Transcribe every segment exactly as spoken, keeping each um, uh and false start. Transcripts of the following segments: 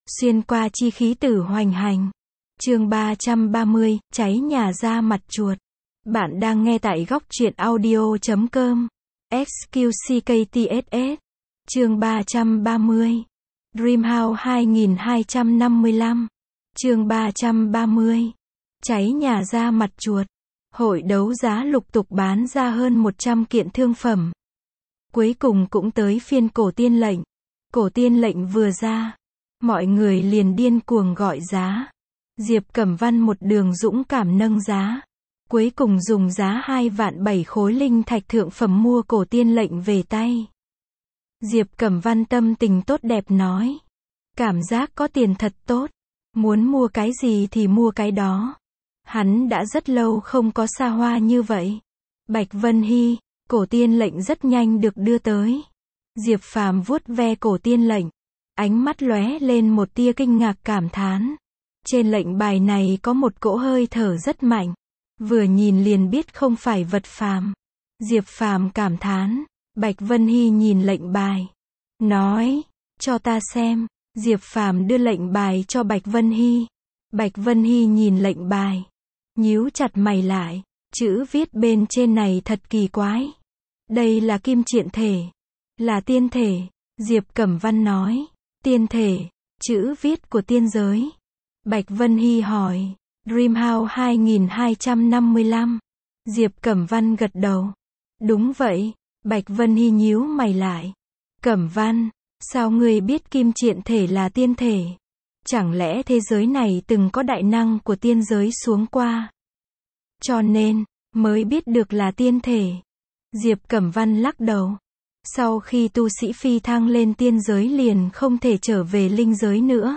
Xuyên qua chi khí tử hoành hành. Chương ba trăm ba mươi, cháy nhà ra mặt chuột. Bạn đang nghe tại góc truyện audio chấm com. ét quy xê ca tê ét ét. Chương ba trăm ba mươi. Dreamhouse hai nghìn hai trăm năm mươi lăm. Chương ba trăm ba mươi. Cháy nhà ra mặt chuột. Hội đấu giá lục tục bán ra hơn một trăm kiện thương phẩm. Cuối cùng cũng tới phiên cổ tiên lệnh. Cổ tiên lệnh vừa ra, mọi người liền điên cuồng gọi giá. Diệp Cẩm Văn một đường dũng cảm nâng giá. Cuối cùng dùng giá hai vạn bảy khối linh thạch thượng phẩm mua cổ tiên lệnh về tay. Diệp Cẩm Văn tâm tình tốt đẹp nói. Cảm giác có tiền thật tốt. Muốn mua cái gì thì mua cái đó. Hắn đã rất lâu không có xa hoa như vậy. Bạch Vân Hy, cổ tiên lệnh rất nhanh được đưa tới. Diệp Phàm vuốt ve cổ tiên lệnh. Ánh mắt lóe lên một tia kinh ngạc cảm thán. Trên lệnh bài này có một cỗ hơi thở rất mạnh. Vừa nhìn liền biết không phải vật phàm. Diệp Phàm cảm thán. Bạch Vân Hy nhìn lệnh bài. Nói, cho ta xem. Diệp Phàm đưa lệnh bài cho Bạch Vân Hy. Bạch Vân Hy nhìn lệnh bài. Nhíu chặt mày lại. Chữ viết bên trên này thật kỳ quái. Đây là kim triện thể. Là tiên thể. Diệp Cẩm Văn nói. Tiên thể. Chữ viết của tiên giới. Bạch Vân Hy hỏi. Dreamhouse hai nghìn hai trăm năm mươi lăm. Diệp Cẩm Văn gật đầu. Đúng vậy. Bạch Vân Hy nhíu mày lại. Cẩm Văn, sao ngươi biết kim triện thể là tiên thể? Chẳng lẽ thế giới này từng có đại năng của tiên giới xuống qua? Cho nên, mới biết được là tiên thể. Diệp Cẩm Văn lắc đầu. Sau khi tu sĩ phi thăng lên tiên giới liền không thể trở về linh giới nữa.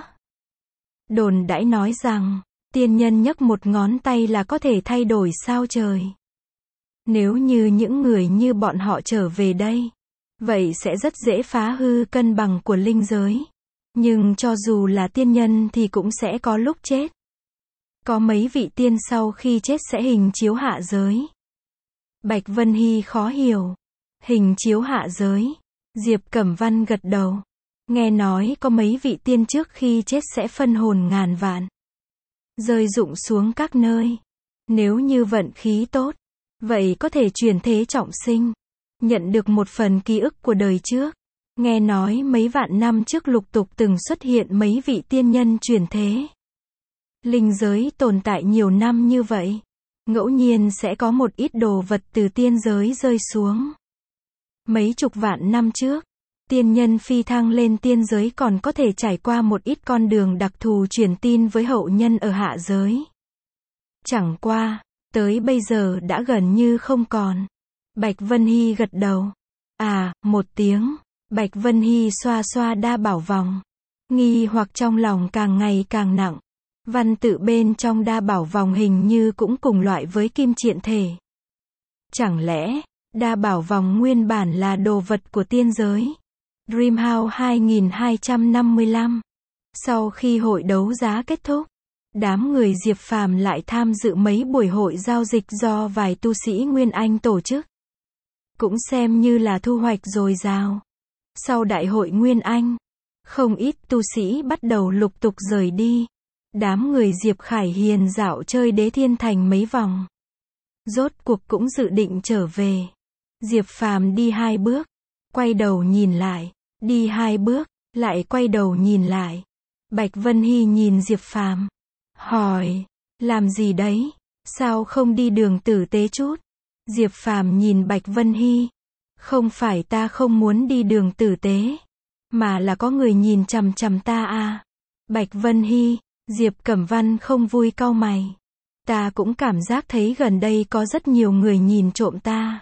Đồn đãi nói rằng, tiên nhân nhấc một ngón tay là có thể thay đổi sao trời. Nếu như những người như bọn họ trở về đây, vậy sẽ rất dễ phá hư cân bằng của linh giới. Nhưng cho dù là tiên nhân thì cũng sẽ có lúc chết. Có mấy vị tiên sau khi chết sẽ hình chiếu hạ giới. Bạch Vân Hy khó hiểu. Hình chiếu hạ giới. Diệp Cẩm Văn gật đầu. Nghe nói có mấy vị tiên trước khi chết sẽ phân hồn ngàn vạn. Rơi rụng xuống các nơi. Nếu như vận khí tốt, vậy có thể chuyển thế trọng sinh. Nhận được một phần ký ức của đời trước. Nghe nói mấy vạn năm trước lục tục từng xuất hiện mấy vị tiên nhân chuyển thế. Linh giới tồn tại nhiều năm như vậy. Ngẫu nhiên sẽ có một ít đồ vật từ tiên giới rơi xuống. Mấy chục vạn năm trước, tiên nhân phi thăng lên tiên giới còn có thể trải qua một ít con đường đặc thù truyền tin với hậu nhân ở hạ giới. Chẳng qua, tới bây giờ đã gần như không còn. Bạch Vân Hy gật đầu. À, một tiếng. Bạch Vân Hy xoa xoa đa bảo vòng. Nghi hoặc trong lòng càng ngày càng nặng. Văn tự bên trong đa bảo vòng hình như cũng cùng loại với kim triện thể. Chẳng lẽ, đa bảo vòng nguyên bản là đồ vật của tiên giới? Dreamhouse hai nghìn hai trăm năm mươi lăm. Sau khi hội đấu giá kết thúc, đám người Diệp Phàm lại tham dự mấy buổi hội giao dịch do vài tu sĩ Nguyên Anh tổ chức. Cũng xem như là thu hoạch dồi dào. Sau đại hội Nguyên Anh, không ít tu sĩ bắt đầu lục tục rời đi. Đám người Diệp Khải Hiền dạo chơi Đế Thiên Thành mấy vòng. Rốt cuộc cũng dự định trở về. Diệp Phàm đi hai bước, quay đầu nhìn lại, đi hai bước, lại quay đầu nhìn lại. Bạch Vân Hy nhìn Diệp Phàm, hỏi, làm gì đấy, sao không đi đường tử tế chút? Diệp Phàm nhìn Bạch Vân Hy, không phải ta không muốn đi đường tử tế, mà là có người nhìn chằm chằm ta à. Bạch Vân Hy, Diệp Cẩm Văn không vui cau mày. Ta cũng cảm giác thấy gần đây có rất nhiều người nhìn trộm ta.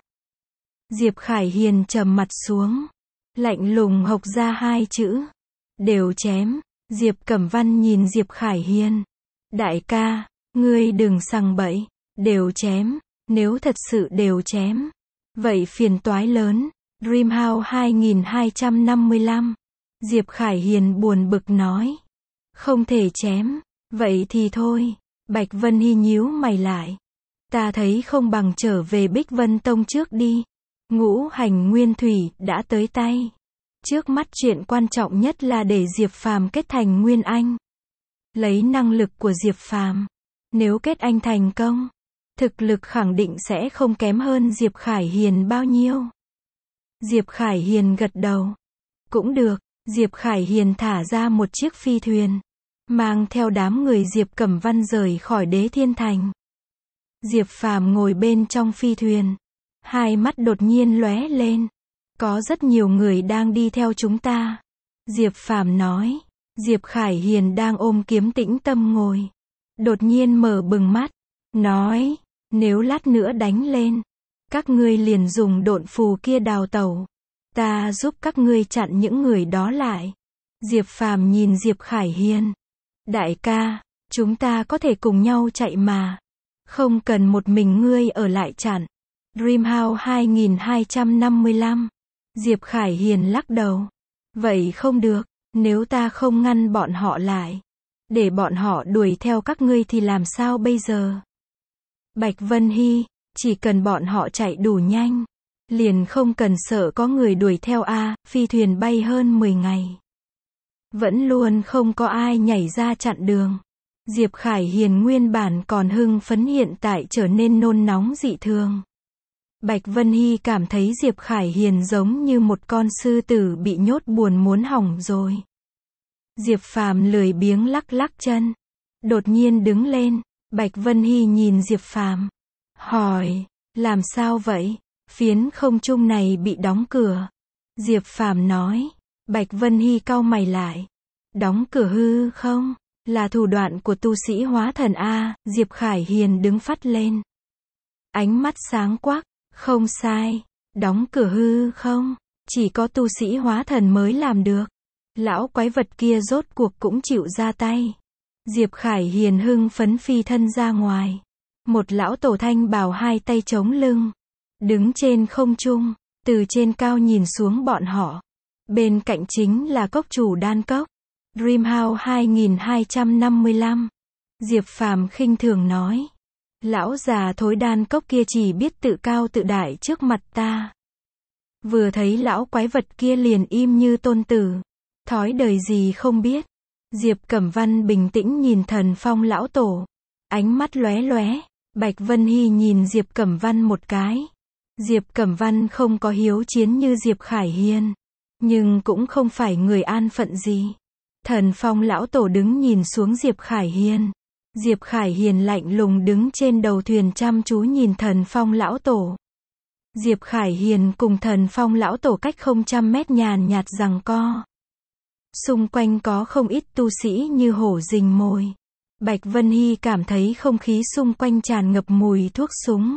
Diệp Khải Hiền trầm mặt xuống, lạnh lùng hộc ra hai chữ. Đều chém. Diệp Cẩm Văn nhìn Diệp Khải Hiền. Đại ca, ngươi đừng sằng bậy. Đều chém. Nếu thật sự đều chém, vậy phiền toái lớn. Dreamhouse hai nghìn hai trăm năm mươi lăm. Diệp Khải Hiền buồn bực nói. Không thể chém. Vậy thì thôi. Bạch Vân Hy nhíu mày lại. Ta thấy không bằng trở về Bích Vân Tông trước đi. Ngũ hành nguyên thủy đã tới tay. Trước mắt chuyện quan trọng nhất là để Diệp Phàm kết thành Nguyên Anh. Lấy năng lực của Diệp Phàm, nếu kết anh thành công, thực lực khẳng định sẽ không kém hơn Diệp Khải Hiền bao nhiêu. Diệp Khải Hiền gật đầu. Cũng được, Diệp Khải Hiền thả ra một chiếc phi thuyền, mang theo đám người Diệp Cẩm Văn rời khỏi Đế Thiên Thành. Diệp Phàm ngồi bên trong phi thuyền, hai mắt đột nhiên lóe lên. Có rất nhiều người đang đi theo chúng ta. Diệp Phàm nói. Diệp Khải Hiền đang ôm kiếm tĩnh tâm ngồi, đột nhiên mở bừng mắt, nói, nếu lát nữa đánh lên, các ngươi liền dùng độn phù kia đào tẩu, ta giúp các ngươi chặn những người đó lại. Diệp Phàm nhìn Diệp Khải Hiền, đại ca, chúng ta có thể cùng nhau chạy mà, không cần một mình ngươi ở lại chặn. Dreamhouse hai nghìn hai trăm năm mươi lăm. Diệp Khải Hiền lắc đầu. Vậy không được, nếu ta không ngăn bọn họ lại, để bọn họ đuổi theo các ngươi thì làm sao bây giờ? Bạch Vân Hy, chỉ cần bọn họ chạy đủ nhanh, liền không cần sợ có người đuổi theo a. Phi thuyền bay hơn mười ngày, vẫn luôn không có ai nhảy ra chặn đường. Diệp Khải Hiền nguyên bản còn hưng phấn hiện tại trở nên nôn nóng dị thường. Bạch Vân Hy cảm thấy Diệp Khải Hiền giống như một con sư tử bị nhốt buồn muốn hỏng rồi. Diệp Phàm lười biếng lắc lắc chân, đột nhiên đứng lên. Bạch Vân Hy nhìn Diệp Phàm, hỏi, làm sao vậy? Phiến không trung này bị đóng cửa. Diệp Phàm nói. Bạch Vân Hy cau mày lại. Đóng cửa hư không? Là thủ đoạn của tu sĩ hóa thần a. Diệp Khải Hiền đứng phắt lên, ánh mắt sáng quắc. Không sai, đóng cửa hư không, chỉ có tu sĩ hóa thần mới làm được. Lão quái vật kia rốt cuộc cũng chịu ra tay. Diệp Khải Hiền hưng phấn phi thân ra ngoài. Một lão tổ thanh bào hai tay chống lưng, đứng trên không trung, từ trên cao nhìn xuống bọn họ. Bên cạnh chính là cốc chủ đan cốc. Dreamhouse hai nghìn hai trăm năm mươi lăm. Diệp Phàm khinh thường nói. Lão già thối đan cốc kia chỉ biết tự cao tự đại trước mặt ta. Vừa thấy lão quái vật kia liền im như tôn tử. Thói đời gì không biết. Diệp Cẩm Văn bình tĩnh nhìn Thần Phong lão tổ, ánh mắt lóe lóe. Bạch Vân Hy nhìn Diệp Cẩm Văn một cái. Diệp Cẩm Văn không có hiếu chiến như Diệp Khải Hiền, nhưng cũng không phải người an phận gì. Thần Phong lão tổ đứng nhìn xuống Diệp Khải Hiền. Diệp Khải Hiền lạnh lùng đứng trên đầu thuyền chăm chú nhìn Thần Phong lão tổ. Diệp Khải Hiền cùng Thần Phong lão tổ cách không trăm mét nhàn nhạt giằng co. Xung quanh có không ít tu sĩ như hổ rình mồi. Bạch Vân Hy cảm thấy không khí xung quanh tràn ngập mùi thuốc súng.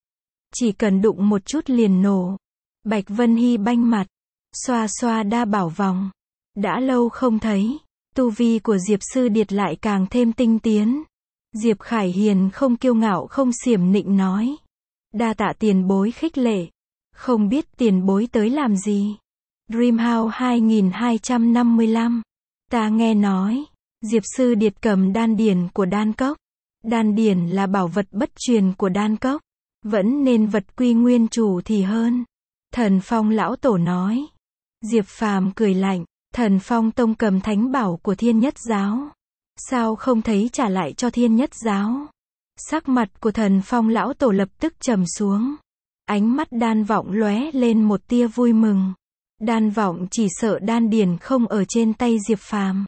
Chỉ cần đụng một chút liền nổ. Bạch Vân Hy banh mặt, xoa xoa đa bảo vòng. Đã lâu không thấy, tu vi của Diệp Sư Điệt lại càng thêm tinh tiến. Diệp Khải Hiền không kiêu ngạo không xiểm nịnh nói. Đa tạ tiền bối khích lệ. Không biết tiền bối tới làm gì. Dreamhouse hai nghìn hai trăm năm mươi lăm. Ta nghe nói, Diệp Sư Điệt cầm đan điển của đan cốc. Đan điển là bảo vật bất truyền của đan cốc. Vẫn nên vật quy nguyên chủ thì hơn. Thần Phong lão tổ nói. Diệp Phàm cười lạnh. Thần Phong tông cầm thánh bảo của Thiên Nhất Giáo. Sao không thấy trả lại cho Thiên Nhất Giáo? Sắc mặt của Thần Phong lão tổ lập tức trầm xuống. Ánh mắt đan vọng lóe lên một tia vui mừng. Đan vọng chỉ sợ đan điển không ở trên tay Diệp Phàm.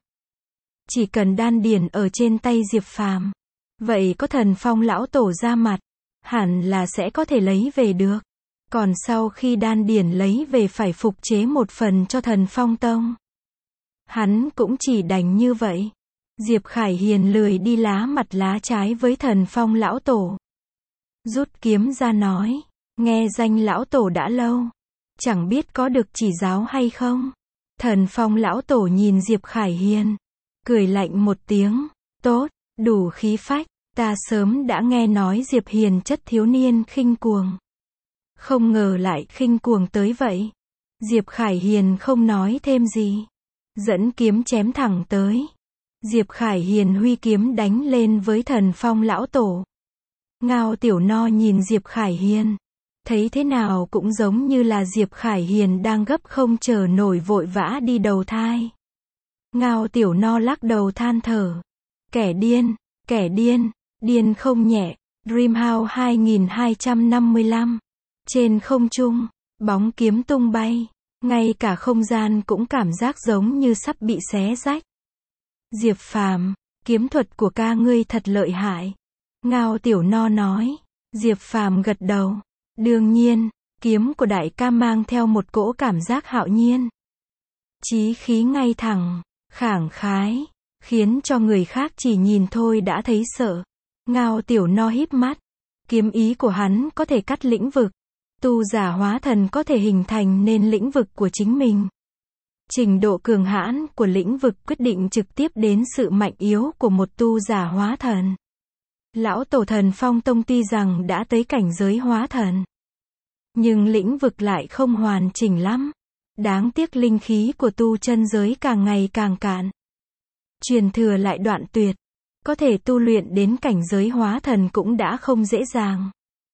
Chỉ cần đan điển ở trên tay Diệp Phàm, vậy có Thần Phong lão tổ ra mặt, hẳn là sẽ có thể lấy về được. Còn sau khi đan điển lấy về phải phục chế một phần cho Thần Phong tông. Hắn cũng chỉ đành như vậy. Diệp Khải Hiền lười đi lá mặt lá trái với Thần Phong lão tổ. Rút kiếm ra nói, nghe danh lão tổ đã lâu, chẳng biết có được chỉ giáo hay không. Thần Phong lão tổ nhìn Diệp Khải Hiền, cười lạnh một tiếng, tốt, đủ khí phách, ta sớm đã nghe nói Diệp Hiền chất thiếu niên khinh cuồng. Không ngờ lại khinh cuồng tới vậy. Diệp Khải Hiền không nói thêm gì, dẫn kiếm chém thẳng tới. Diệp Khải Hiền huy kiếm đánh lên với Thần Phong lão tổ. Ngao Tiểu No nhìn Diệp Khải Hiền, Thấy thế nào cũng giống như là Diệp Khải Hiền đang gấp không chờ nổi vội vã đi đầu thai. Ngao Tiểu No lắc đầu than thở. Kẻ điên, kẻ điên, điên không nhẹ. Dreamhouse hai nghìn hai trăm năm mươi lăm. Trên không trung, bóng kiếm tung bay. Ngay cả không gian cũng cảm giác giống như sắp bị xé rách. Diệp Phàm, kiếm thuật của ca ngươi thật lợi hại. Ngao Tiểu No nói. Diệp Phàm gật đầu. Đương nhiên, kiếm của đại ca mang theo một cỗ cảm giác hạo nhiên. Chí khí ngay thẳng, khảng khái, khiến cho người khác chỉ nhìn thôi đã thấy sợ. Ngao Tiểu No híp mắt. Kiếm ý của hắn có thể cắt lĩnh vực. Tu giả hóa thần có thể hình thành nên lĩnh vực của chính mình. Trình độ cường hãn của lĩnh vực quyết định trực tiếp đến sự mạnh yếu của một tu giả hóa thần. Lão tổ Thần Phong Tông tuy rằng đã tới cảnh giới hóa thần, nhưng lĩnh vực lại không hoàn chỉnh lắm. Đáng tiếc linh khí của tu chân giới càng ngày càng cạn. Truyền thừa lại đoạn tuyệt. Có thể tu luyện đến cảnh giới hóa thần cũng đã không dễ dàng.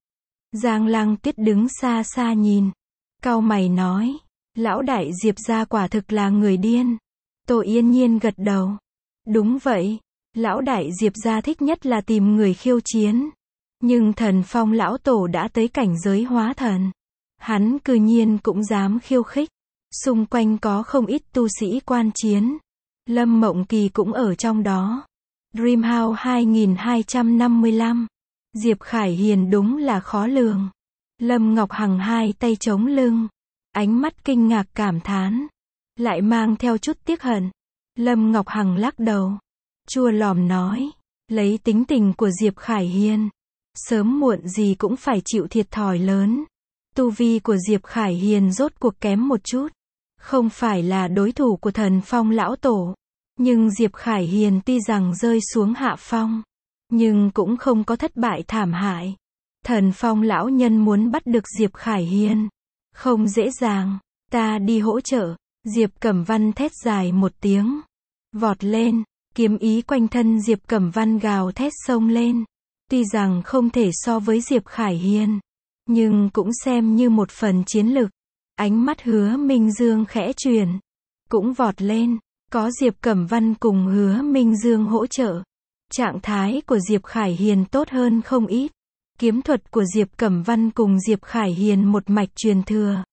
Giang Lăng Tuyết đứng xa xa nhìn. Cau mày nói. Lão đại Diệp gia quả thực là người điên. Tô Yên Nhiên gật đầu. Đúng vậy. Lão đại Diệp gia thích nhất là tìm người khiêu chiến. Nhưng Thần Phong lão tổ đã tới cảnh giới hóa thần. Hắn cư nhiên cũng dám khiêu khích. Xung quanh có không ít tu sĩ quan chiến. Lâm Mộng Kỳ cũng ở trong đó. Dreamhouse hai nghìn hai trăm năm mươi lăm. Diệp Khải Hiền đúng là khó lường. Lâm Ngọc Hằng hai tay chống lưng. Ánh mắt kinh ngạc cảm thán. Lại mang theo chút tiếc hận. Lâm Ngọc Hằng lắc đầu. Chua lòm nói. Lấy tính tình của Diệp Khải Hiền. Sớm muộn gì cũng phải chịu thiệt thòi lớn. Tu vi của Diệp Khải Hiền rốt cuộc kém một chút. Không phải là đối thủ của Thần Phong lão tổ. Nhưng Diệp Khải Hiền tuy rằng rơi xuống hạ phong. Nhưng cũng không có thất bại thảm hại. Thần Phong lão nhân muốn bắt được Diệp Khải Hiền. Không dễ dàng. Ta đi hỗ trợ. Diệp Cẩm Văn thét dài một tiếng. Vọt lên. Kiếm ý quanh thân Diệp Cẩm Văn gào thét xông lên. Tuy rằng không thể so với Diệp Khải Hiền. Nhưng cũng xem như một phần chiến lực. Ánh mắt Hứa Minh Dương khẽ chuyển. Cũng vọt lên. Có Diệp Cẩm Văn cùng Hứa Minh Dương hỗ trợ. Trạng thái của Diệp Khải Hiền tốt hơn không ít. Kiếm thuật của Diệp Cẩm Văn cùng Diệp Khải Hiền một mạch truyền thừa.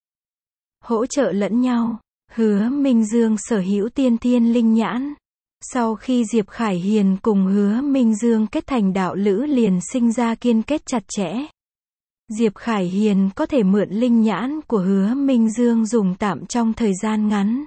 Hỗ trợ lẫn nhau. Hứa Minh Dương sở hữu tiên thiên linh nhãn. Sau khi Diệp Khải Hiền cùng Hứa Minh Dương kết thành đạo lữ liền sinh ra kiên kết chặt chẽ. Diệp Khải Hiền có thể mượn linh nhãn của Hứa Minh Dương dùng tạm trong thời gian ngắn.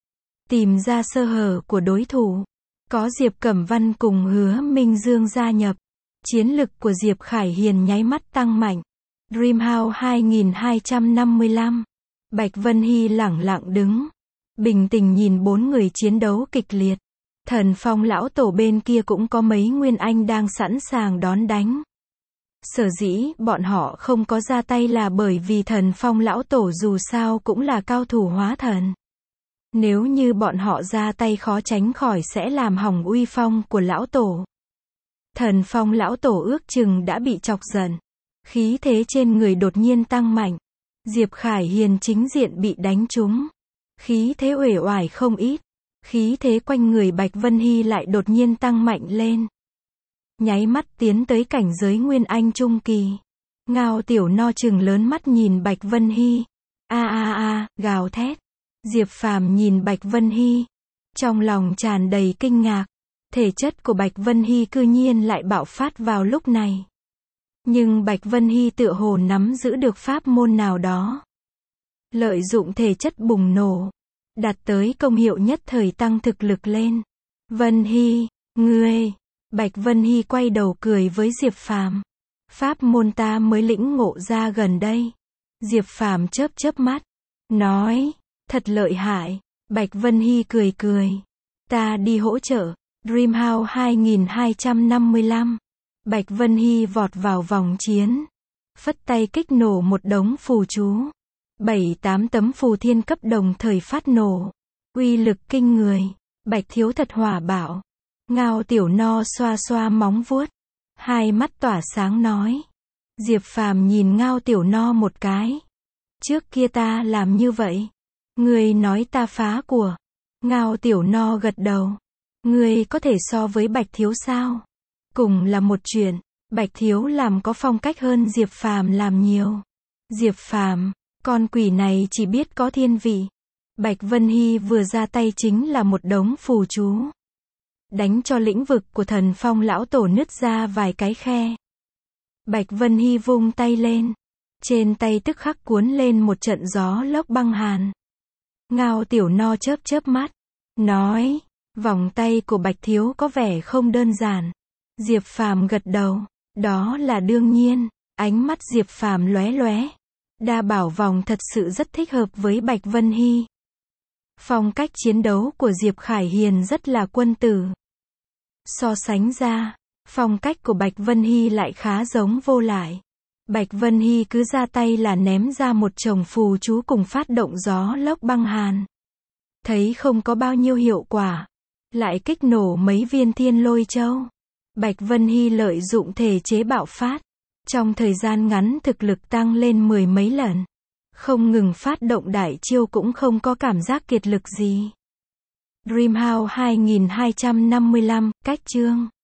Tìm ra sơ hở của đối thủ. Có Diệp Cẩm Văn cùng Hứa Minh Dương gia nhập. Chiến lực của Diệp Khải Hiền nháy mắt tăng mạnh. Dreamhouse hai nghìn hai trăm năm mươi lăm. Bạch Vân Hy lẳng lặng đứng. Bình tĩnh nhìn bốn người chiến đấu kịch liệt. Thần Phong lão tổ bên kia cũng có mấy nguyên anh đang sẵn sàng đón đánh. Sở dĩ bọn họ không có ra tay là bởi vì Thần Phong lão tổ dù sao cũng là cao thủ hóa thần. Nếu như bọn họ ra tay khó tránh khỏi sẽ làm hỏng uy phong của lão tổ. Thần Phong lão tổ ước chừng đã bị chọc giận. Khí thế trên người đột nhiên tăng mạnh. Diệp Khải Hiền chính diện bị đánh trúng. Khí thế uể oải không ít. Khí thế quanh người Bạch Vân Hy lại đột nhiên tăng mạnh lên. Nháy mắt tiến tới cảnh giới Nguyên Anh Trung Kỳ. Ngao Tiểu No trừng lớn mắt nhìn Bạch Vân Hy. A a a, gào thét. Diệp Phàm nhìn Bạch Vân Hy. Trong lòng tràn đầy kinh ngạc. Thể chất của Bạch Vân Hy cư nhiên lại bạo phát vào lúc này. Nhưng Bạch Vân Hy tựa hồ nắm giữ được pháp môn nào đó. Lợi dụng thể chất bùng nổ. Đạt tới công hiệu nhất thời tăng thực lực lên. Vân Hy, ngươi. Bạch Vân Hy quay đầu cười với Diệp Phàm. Pháp môn ta mới lĩnh ngộ ra gần đây. Diệp Phàm chớp chớp mắt. Nói. Thật lợi hại. Bạch Vân Hy cười cười. Ta đi hỗ trợ. Dreamhouse hai nghìn hai trăm năm mươi lăm. Bạch Vân Hy vọt vào vòng chiến. Phất tay kích nổ một đống phù chú. Bảy tám tấm phù thiên cấp đồng thời phát nổ. Uy lực kinh người. Bạch thiếu thật hỏa bạo. Ngao Tiểu No xoa xoa móng vuốt. Hai mắt tỏa sáng nói. Diệp Phàm nhìn Ngao Tiểu No một cái. Trước kia ta làm như vậy. Ngươi nói ta phá của. Ngao Tiểu No gật đầu. Ngươi có thể so với Bạch Thiếu sao? Cùng là một chuyện, Bạch Thiếu làm có phong cách hơn Diệp Phàm làm nhiều. Diệp Phàm, con quỷ này chỉ biết có thiên vị. Bạch Vân Hy vừa ra tay chính là một đống phù chú. Đánh cho lĩnh vực của Thần Phong lão tổ nứt ra vài cái khe. Bạch Vân Hy vung tay lên. Trên tay tức khắc cuốn lên một trận gió lốc băng hàn. Ngao Tiểu No chớp chớp mắt. Nói, vòng tay của Bạch Thiếu có vẻ không đơn giản. Diệp Phàm gật đầu. Đó là đương nhiên. Ánh mắt Diệp Phàm lóe lóe. Đa bảo vòng thật sự rất thích hợp với Bạch Vân Hy. Phong cách chiến đấu của Diệp Khải Hiền rất là quân tử. So sánh ra, phong cách của Bạch Vân Hy lại khá giống vô lại. Bạch Vân Hy cứ ra tay là ném ra một chồng phù chú cùng phát động gió lốc băng hàn. Thấy không có bao nhiêu hiệu quả. Lại kích nổ mấy viên thiên lôi châu. Bạch Vân Hy lợi dụng thể chế bạo phát. Trong thời gian ngắn thực lực tăng lên mười mấy lần. Không ngừng phát động đại chiêu cũng không có cảm giác kiệt lực gì. Dreamhouse hai nghìn hai trăm năm mươi lăm, cách chương